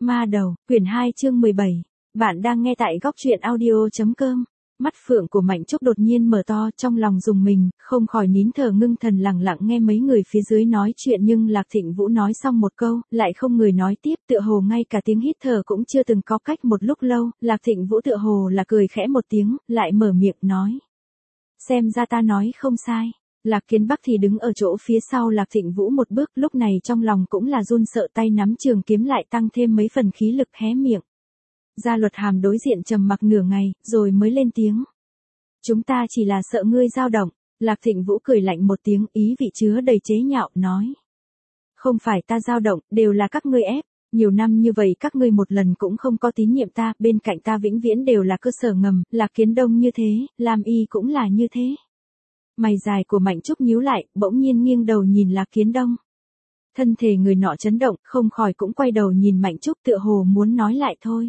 Ma đầu, quyển 2 chương 17. Bạn đang nghe tại góc truyện audio.com. Mắt phượng của Mạnh Trúc đột nhiên mở to, trong lòng rùng mình, không khỏi nín thở ngưng thần lặng lặng nghe mấy người phía dưới nói chuyện, nhưng Lạc Thịnh Vũ nói xong một câu, lại không người nói tiếp, tựa hồ ngay cả tiếng hít thở cũng chưa từng có. Cách một lúc lâu, Lạc Thịnh Vũ tựa hồ là cười khẽ một tiếng, lại mở miệng nói: xem ra ta nói không sai. Lạc Kiến Bắc thì đứng ở chỗ phía sau Lạc Thịnh Vũ một bước, lúc này trong lòng cũng là run sợ, tay nắm trường kiếm lại tăng thêm mấy phần khí lực, hé miệng. Gia Luật Hàm đối diện trầm mặc nửa ngày, rồi mới lên tiếng: chúng ta chỉ là sợ ngươi dao động. Lạc Thịnh Vũ cười lạnh một tiếng, ý vị chứa đầy chế nhạo, nói: không phải ta dao động, đều là các ngươi ép. Nhiều năm như vậy các ngươi một lần cũng không có tín nhiệm ta, bên cạnh ta vĩnh viễn đều là cơ sở ngầm. Lạc Kiến Đông như thế, Lam Y cũng là như thế. Mày dài của Mạnh Trúc nhíu lại, bỗng nhiên nghiêng đầu nhìn Lạc Kiến Đông. Thân thể người nọ chấn động, không khỏi cũng quay đầu nhìn Mạnh Trúc, tựa hồ muốn nói lại thôi.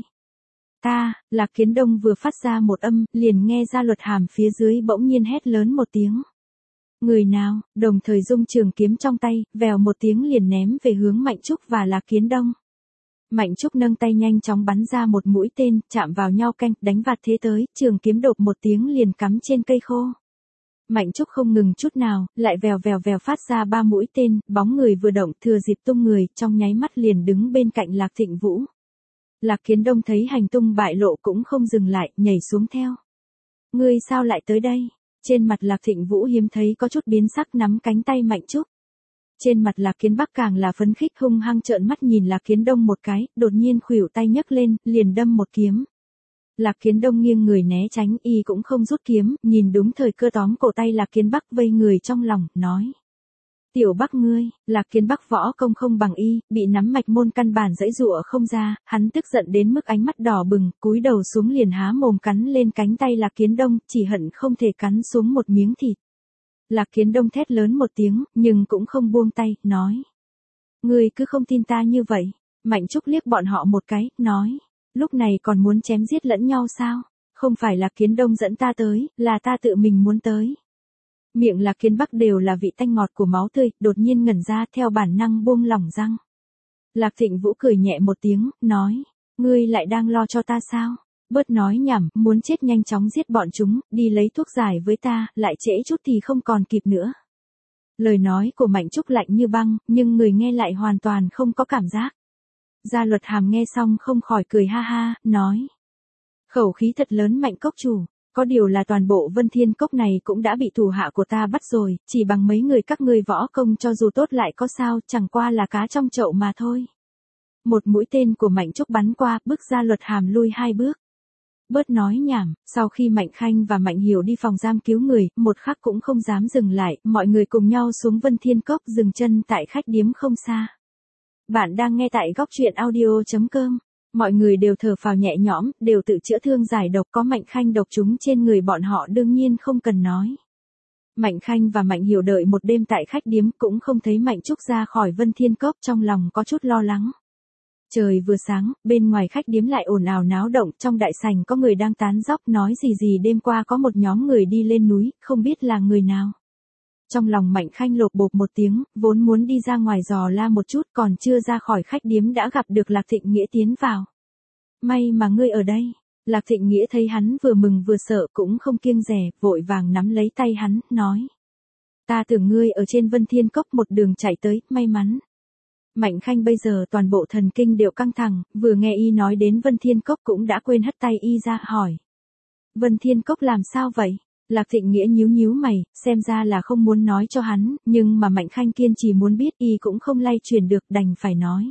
Ta, Lạc Kiến Đông vừa phát ra một âm, liền nghe Gia Luật Hàm phía dưới bỗng nhiên hét lớn một tiếng. Người nào, đồng thời dung trường kiếm trong tay, vèo một tiếng liền ném về hướng Mạnh Trúc và Lạc Kiến Đông. Mạnh Trúc nâng tay nhanh chóng bắn ra một mũi tên, chạm vào nhau canh, đánh vạt thế tới, trường kiếm đột một tiếng liền cắm trên cây khô. Mạnh Trúc không ngừng chút nào, lại vèo phát ra 3 mũi tên, bóng người vừa động, thừa dịp tung người, trong nháy mắt liền đứng bên cạnh Lạc Thịnh Vũ. Lạc Kiến Đông thấy hành tung bại lộ cũng không dừng lại, nhảy xuống theo. Ngươi sao lại tới đây? Trên mặt Lạc Thịnh Vũ hiếm thấy có chút biến sắc, nắm cánh tay Mạnh Trúc. Trên mặt Lạc Kiến Bắc càng là phấn khích, hung hăng trợn mắt nhìn Lạc Kiến Đông một cái, đột nhiên khuỷu tay nhấc lên, liền đâm một kiếm. Lạc Kiến Đông nghiêng người né tránh, y cũng không rút kiếm, nhìn đúng thời cơ tóm cổ tay Lạc Kiến Bắc, vây người trong lòng, nói: tiểu Bắc ngươi. Lạc Kiến Bắc võ công không bằng y, bị nắm mạch môn căn bản giãy giụa không ra, hắn tức giận đến mức ánh mắt đỏ bừng, cúi đầu xuống liền há mồm cắn lên cánh tay Lạc Kiến Đông, chỉ hận không thể cắn xuống một miếng thịt. Lạc Kiến Đông thét lớn một tiếng, nhưng cũng không buông tay, nói: ngươi cứ không tin ta như vậy. Mạnh Trúc liếc bọn họ một cái, nói: lúc này còn muốn chém giết lẫn nhau sao? Không phải Lạc Kiến Đông dẫn ta tới, là ta tự mình muốn tới. Miệng Lạc Kiến Bắc đều là vị tanh ngọt của máu tươi, đột nhiên ngẩn ra, theo bản năng buông lỏng răng. Lạc Thịnh Vũ cười nhẹ một tiếng, nói: ngươi lại đang lo cho ta sao? Bớt nói nhảm, muốn chết nhanh chóng giết bọn chúng, đi lấy thuốc giải với ta, lại trễ chút thì không còn kịp nữa. Lời nói của Mạnh Trúc lạnh như băng, nhưng người nghe lại hoàn toàn không có cảm giác. Gia Luật Hàm nghe xong không khỏi cười ha ha, nói: khẩu khí thật lớn Mạnh cốc chủ, có điều là toàn bộ Vân Thiên Cốc này cũng đã bị thủ hạ của ta bắt rồi, chỉ bằng mấy người các ngươi võ công cho dù tốt lại có sao, chẳng qua là cá trong chậu mà thôi. Một mũi tên của Mạnh Trúc bắn qua, bước Gia Luật Hàm lui 2 bước. Bớt nói nhảm, sau khi Mạnh Khanh và Mạnh Hiểu đi phòng giam cứu người, một khắc cũng không dám dừng lại, mọi người cùng nhau xuống Vân Thiên Cốc, dừng chân tại khách điếm không xa. Bạn đang nghe tại góc truyện audio.com. Mọi người đều thở phào nhẹ nhõm, đều tự chữa thương giải độc, có Mạnh Khanh độc trúng trên người bọn họ đương nhiên không cần nói. Mạnh Khanh và Mạnh Hiểu đợi một đêm tại khách điếm, cũng không thấy Mạnh Trúc ra khỏi Vân Thiên Cốc, trong lòng có chút lo lắng. Trời vừa sáng, bên ngoài khách điếm lại ồn ào náo động, trong đại sảnh có người đang tán dóc nói gì đêm qua có một nhóm người đi lên núi, không biết là người nào. Trong lòng Mạnh Khanh lột bột một tiếng, vốn muốn đi ra ngoài dò la một chút, còn chưa ra khỏi khách điếm đã gặp được Lạc Thịnh Nghĩa tiến vào. May mà ngươi ở đây. Lạc Thịnh Nghĩa thấy hắn vừa mừng vừa sợ, cũng không kiêng dè, vội vàng nắm lấy tay hắn, nói: ta tưởng ngươi ở trên Vân Thiên Cốc một đường chạy tới, may mắn. Mạnh Khanh bây giờ toàn bộ thần kinh đều căng thẳng, vừa nghe y nói đến Vân Thiên Cốc cũng đã quên hất tay y ra, hỏi: Vân Thiên Cốc làm sao vậy? Lạc Thịnh Nghĩa nhíu mày, xem ra là không muốn nói cho hắn, nhưng mà Mạnh Khanh kiên trì muốn biết, y cũng không lay chuyển được, đành phải nói.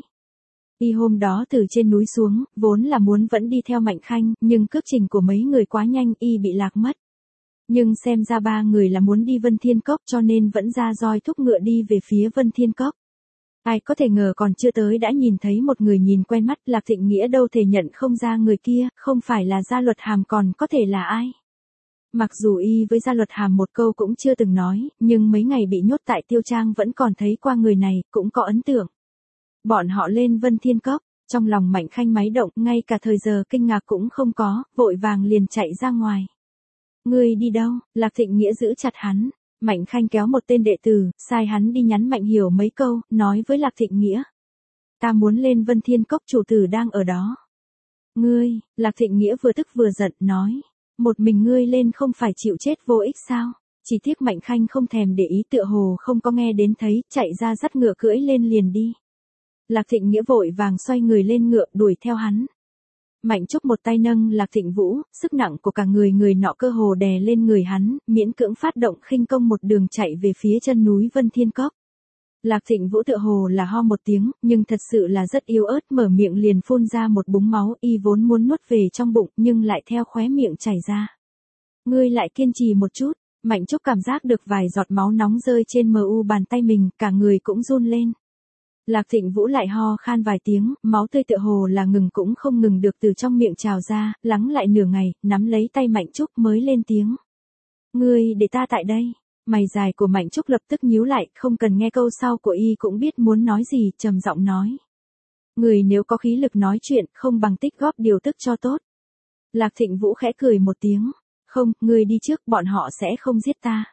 Y hôm đó từ trên núi xuống, vốn là muốn vẫn đi theo Mạnh Khanh, nhưng cước trình của mấy người quá nhanh, y bị lạc mất. Nhưng xem ra 3 người là muốn đi Vân Thiên Cốc, cho nên vẫn ra roi thúc ngựa đi về phía Vân Thiên Cốc. Ai có thể ngờ còn chưa tới đã nhìn thấy một người nhìn quen mắt, Lạc Thịnh Nghĩa đâu thể nhận không ra người kia, không phải là Gia Luật Hàm còn có thể là ai. Mặc dù y với Gia Luật Hàm một câu cũng chưa từng nói, nhưng mấy ngày bị nhốt tại Tiêu Trang vẫn còn thấy qua người này, cũng có ấn tượng. Bọn họ lên Vân Thiên Cốc, trong lòng Mạnh Khanh máy động, ngay cả thời giờ kinh ngạc cũng không có, vội vàng liền chạy ra ngoài. Ngươi đi đâu? Lạc Thịnh Nghĩa giữ chặt hắn. Mạnh Khanh kéo một tên đệ tử, sai hắn đi nhắn Mạnh Hiểu mấy câu, nói với Lạc Thịnh Nghĩa: ta muốn lên Vân Thiên Cốc, chủ tử đang ở đó. Ngươi, Lạc Thịnh Nghĩa vừa tức vừa giận, nói. Một mình ngươi lên không phải chịu chết vô ích sao? Chỉ tiếc Mạnh Khanh không thèm để ý, tựa hồ không có nghe đến thấy, chạy ra dắt ngựa cưỡi lên liền đi. Lạc Thịnh Nghĩa vội vàng xoay người lên ngựa đuổi theo hắn. Mạnh Trúc một tay nâng Lạc Thịnh Vũ, sức nặng của cả người nọ cơ hồ đè lên người hắn, miễn cưỡng phát động khinh công một đường chạy về phía chân núi Vân Thiên Cốc. Lạc Thịnh Vũ tựa hồ là ho một tiếng, nhưng thật sự là rất yếu ớt, mở miệng liền phun ra một búng máu, y vốn muốn nuốt về trong bụng nhưng lại theo khóe miệng chảy ra. Ngươi lại kiên trì một chút. Mạnh Trúc cảm giác được vài giọt máu nóng rơi trên mu bàn tay mình, cả người cũng run lên. Lạc Thịnh Vũ lại ho khan vài tiếng, máu tươi tựa hồ là ngừng cũng không ngừng được từ trong miệng trào ra, lắng lại nửa ngày, nắm lấy tay Mạnh Trúc mới lên tiếng. Ngươi để ta tại đây. Mày dài của Mạnh Trúc lập tức nhíu lại, không cần nghe câu sau của y cũng biết muốn nói gì, trầm giọng nói. Người nếu có khí lực nói chuyện, không bằng tích góp điều tức cho tốt. Lạc Thịnh Vũ khẽ cười một tiếng. Không, ngươi đi trước, bọn họ sẽ không giết ta.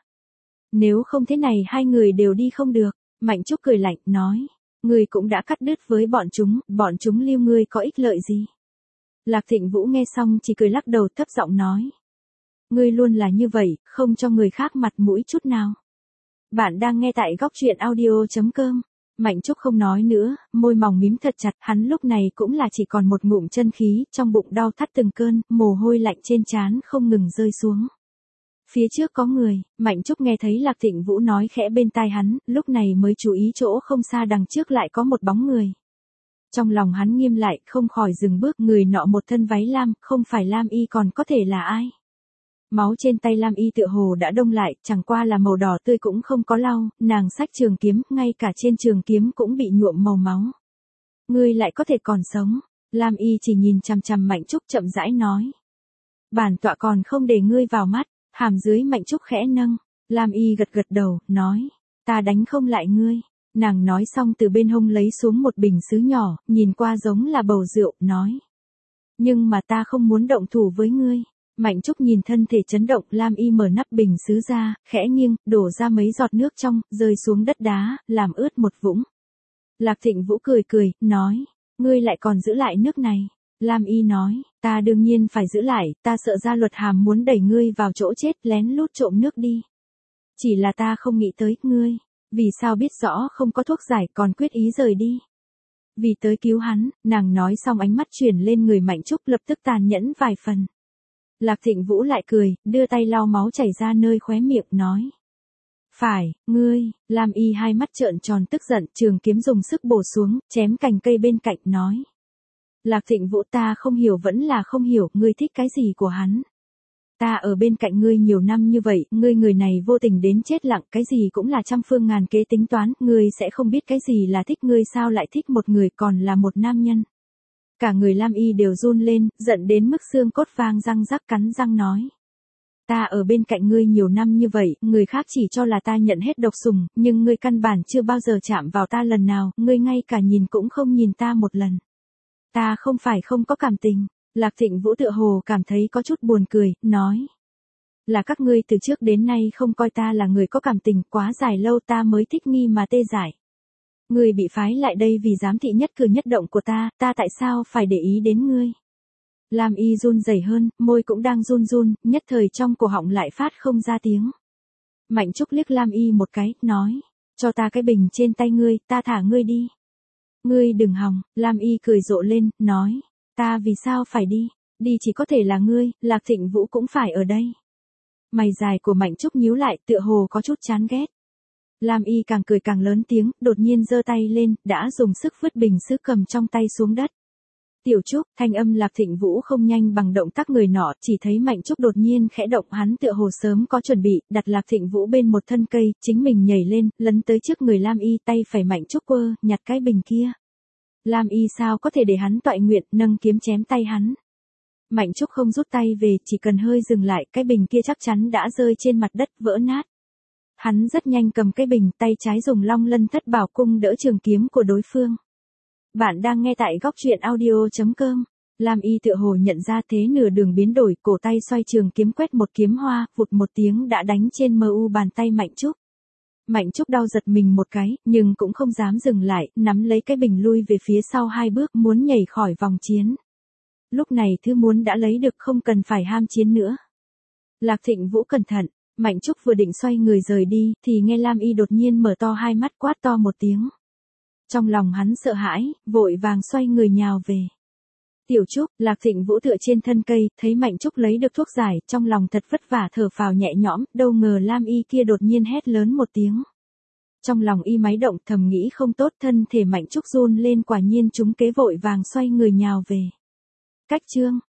Nếu không thế này hai người đều đi không được. Mạnh Trúc cười lạnh, nói. Ngươi cũng đã cắt đứt với bọn chúng lưu ngươi có ích lợi gì? Lạc Thịnh Vũ nghe xong chỉ cười lắc đầu, thấp giọng nói. Ngươi luôn là như vậy, không cho người khác mặt mũi chút nào. Bạn đang nghe tại góc truyện audio.com. Mạnh Trúc không nói nữa, môi mỏng mím thật chặt, hắn lúc này cũng là chỉ còn một ngụm chân khí, trong bụng đau thắt từng cơn, mồ hôi lạnh trên trán không ngừng rơi xuống. Phía trước có người, Mạnh Trúc nghe thấy Lạc Thịnh Vũ nói khẽ bên tai hắn, lúc này mới chú ý chỗ không xa đằng trước lại có một bóng người. Trong lòng hắn nghiêm lại, không khỏi dừng bước, người nọ một thân váy lam, không phải lam y còn có thể là ai. Máu trên tay lam y tựa hồ đã đông lại, chẳng qua là màu đỏ tươi cũng không có lau, nàng xách trường kiếm, ngay cả trên trường kiếm cũng bị nhuộm màu máu. Ngươi lại có thể còn sống. Lam y chỉ nhìn chằm chằm Mạnh Trúc chậm rãi nói. Bản tọa còn không để ngươi vào mắt. Hàm dưới Mạnh Trúc khẽ nâng. Lam y gật gật đầu, nói. Ta đánh không lại ngươi. Nàng nói xong từ bên hông lấy xuống một bình sứ nhỏ, nhìn qua giống là bầu rượu, nói. Nhưng mà ta không muốn động thủ với ngươi. Mạnh Trúc nhìn thân thể chấn động, Lam y mở nắp bình sứ ra, khẽ nghiêng, đổ ra mấy giọt nước trong, rơi xuống đất đá, làm ướt một vũng. Lạc Thịnh Vũ cười, nói. Ngươi lại còn giữ lại nước này. Lam y nói, ta đương nhiên phải giữ lại, ta sợ Gia Luật Hàm muốn đẩy ngươi vào chỗ chết, lén lút trộm nước đi. Chỉ là ta không nghĩ tới, ngươi. Vì sao biết rõ không có thuốc giải còn quyết ý rời đi. Vì tới cứu hắn, nàng nói xong ánh mắt chuyển lên người Mạnh Trúc lập tức tàn nhẫn vài phần. Lạc Thịnh Vũ lại cười, đưa tay lau máu chảy ra nơi khóe miệng, nói. Phải, ngươi. Lam y hai mắt trợn tròn tức giận, trường kiếm dùng sức bổ xuống, chém cành cây bên cạnh, nói. Lạc Thịnh Vũ, ta không hiểu, vẫn là không hiểu, ngươi thích cái gì của hắn. Ta ở bên cạnh ngươi nhiều năm như vậy, ngươi người này vô tình đến chết lặng, cái gì cũng là trăm phương ngàn kế tính toán, ngươi sẽ không biết cái gì là thích, ngươi sao lại thích một người còn là một nam nhân. Cả người Lam y đều run lên, giận đến mức xương cốt vang răng rắc, cắn răng nói. Ta ở bên cạnh ngươi nhiều năm như vậy, người khác chỉ cho là ta nhận hết độc sủng, nhưng ngươi căn bản chưa bao giờ chạm vào ta lần nào, ngươi ngay cả nhìn cũng không nhìn ta một lần. Ta không phải không có cảm tình. Lạc Thịnh Vũ tựa hồ cảm thấy có chút buồn cười, nói. Là các ngươi từ trước đến nay không coi ta là người có cảm tình, quá dài lâu ta mới thích nghi mà tê dại. Ngươi bị phái lại đây vì giám thị nhất cử nhất động của ta tại sao phải để ý đến ngươi. Lam y run rẩy hơn, môi cũng đang run, nhất thời trong cổ họng lại phát không ra tiếng. Mạnh Trúc liếc Lam y một cái, nói. Cho ta cái bình trên tay ngươi, ta thả ngươi đi. Ngươi đừng hòng. Lam y cười rộ lên, nói. Ta vì sao phải đi? Đi chỉ có thể là ngươi, Lạc Thịnh Vũ cũng phải ở đây. Mày dài của Mạnh Trúc nhíu lại, tựa hồ có chút chán ghét. Lam y càng cười càng lớn tiếng, đột nhiên giơ tay lên, đã dùng sức vứt bình sứ cầm trong tay xuống đất. Tiểu Trúc, thanh âm Lạc Thịnh Vũ không nhanh bằng động tác người nọ, chỉ thấy Mạnh Trúc đột nhiên khẽ động, hắn tựa hồ sớm có chuẩn bị, đặt Lạc Thịnh Vũ bên một thân cây, chính mình nhảy lên, lấn tới trước người Lam y, tay phải Mạnh Trúc quơ, nhặt cái bình kia. Lam y sao có thể để hắn toại nguyện, nâng kiếm chém tay hắn. Mạnh Trúc không rút tay về, chỉ cần hơi dừng lại, cái bình kia chắc chắn đã rơi trên mặt đất, vỡ nát. Hắn rất nhanh cầm cái bình, tay trái dùng Long Lân Thất Bảo Cung đỡ trường kiếm của đối phương. Bạn đang nghe tại góc truyện audio.com. Lam y tựa hồ nhận ra thế, nửa đường biến đổi, cổ tay xoay trường kiếm quét một kiếm hoa, vụt một tiếng đã đánh trên mu bàn tay Mạnh Trúc. Mạnh Trúc đau giật mình một cái, nhưng cũng không dám dừng lại, nắm lấy cái bình lui về phía sau 2 bước muốn nhảy khỏi vòng chiến. Lúc này thứ muốn đã lấy được không cần phải ham chiến nữa. Lạc Thịnh Vũ cẩn thận, Mạnh Trúc vừa định xoay người rời đi, thì nghe Lam Y đột nhiên mở to 2 mắt quát to một tiếng. Trong lòng hắn sợ hãi, vội vàng xoay người nhào về. Tiểu Trúc, Lạc Thịnh Vũ tựa trên thân cây, thấy Mạnh Trúc lấy được thuốc giải, trong lòng thật vất vả thở phào nhẹ nhõm, đâu ngờ Lam Y kia đột nhiên hét lớn một tiếng. Trong lòng y máy động thầm nghĩ không tốt, thân thể Mạnh Trúc run lên, quả nhiên trúng kế, vội vàng xoay người nhào về. Cách chương